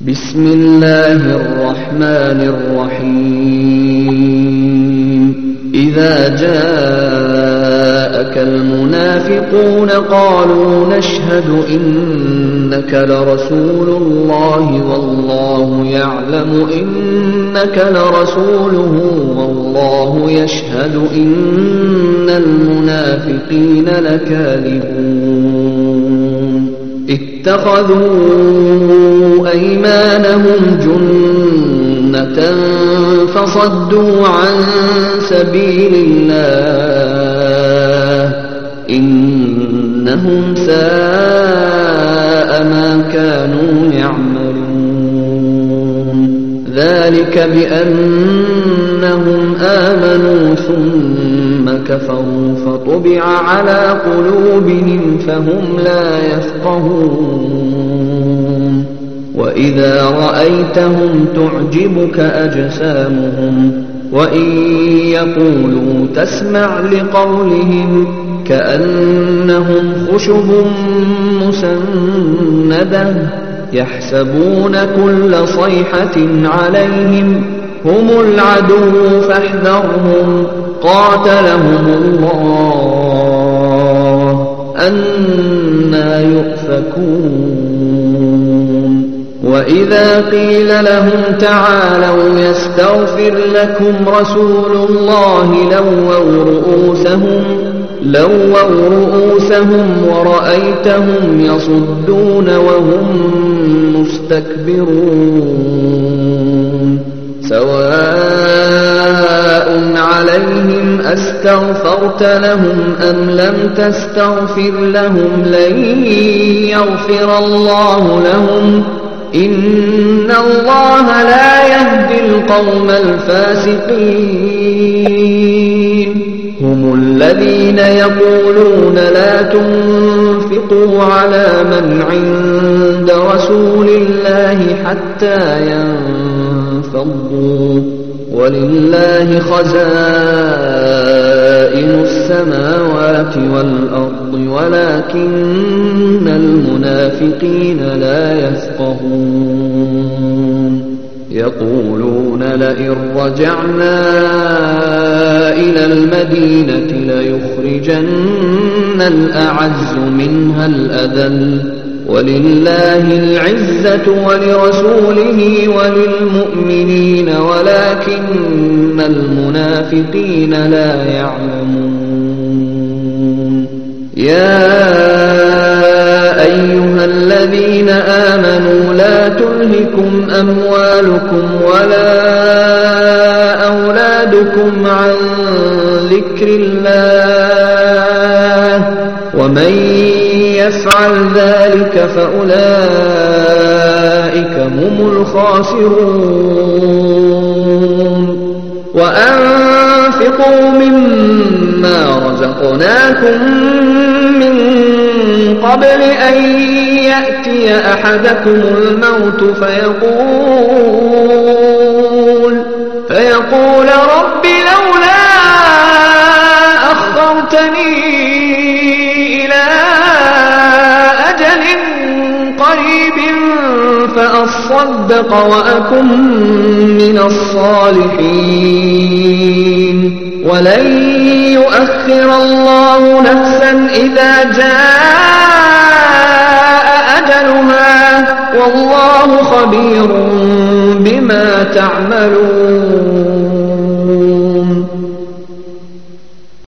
بسم الله الرحمن الرحيم إذا جاءك المنافقون قالوا نشهد إنك لرسول الله والله يعلم إنك لرسوله والله يشهد إن المنافقين لكاذبون اتخذوا أيمانهم جنة فصدوا عن سبيل الله إنهم ساء ما كانوا يعملون ذلك بأنهم آمنوا ثم كفروا فطبع على قلوبهم فهم لا يفقهون وإذا رأيتهم تعجبك أجسامهم وإن يقولوا تسمع لقولهم كأنهم خشب مسندة يحسبون كل صيحة عليهم هم العدو فاحذرهم قاتلهم الله أنى يؤفكون وإذا قيل لهم تعالوا يستغفر لكم رسول الله لووا رؤوسهم ورأيتهم يصدون وهم مستكبرون سواء عليهم أستغفرت لهم أم لم تستغفر لهم لن يغفر الله لهم إن الله لا يهدي القوم الفاسقين هم الذين يقولون لا تنفقوا على من عند رسول الله حتى ينفضوا ولله خزائن السماوات والأرض ولكن المنافقين لا يفقهون يقولون لئن رجعنا إلى المدينة ليخرجن الأعز منها الأذل ولله العزة ولرسوله وللمؤمنين ولكن المنافقين لا يعلمون يا أيها الذين آمنوا لا تلهكم أموالكم ولا أولادكم عن ذكر الله ومن يفعل ذلك فأولئك هم الخاسرون وأنفقوا مما رزقناكم من قبل أن يأتي أحدكم الموت فيقول رب لولا أخرتني إلى أجل قريب فأصدق وأكن من الصالحين ولن يؤخر الله نفسا إذا جاء أجلها والله خبير بما تعملون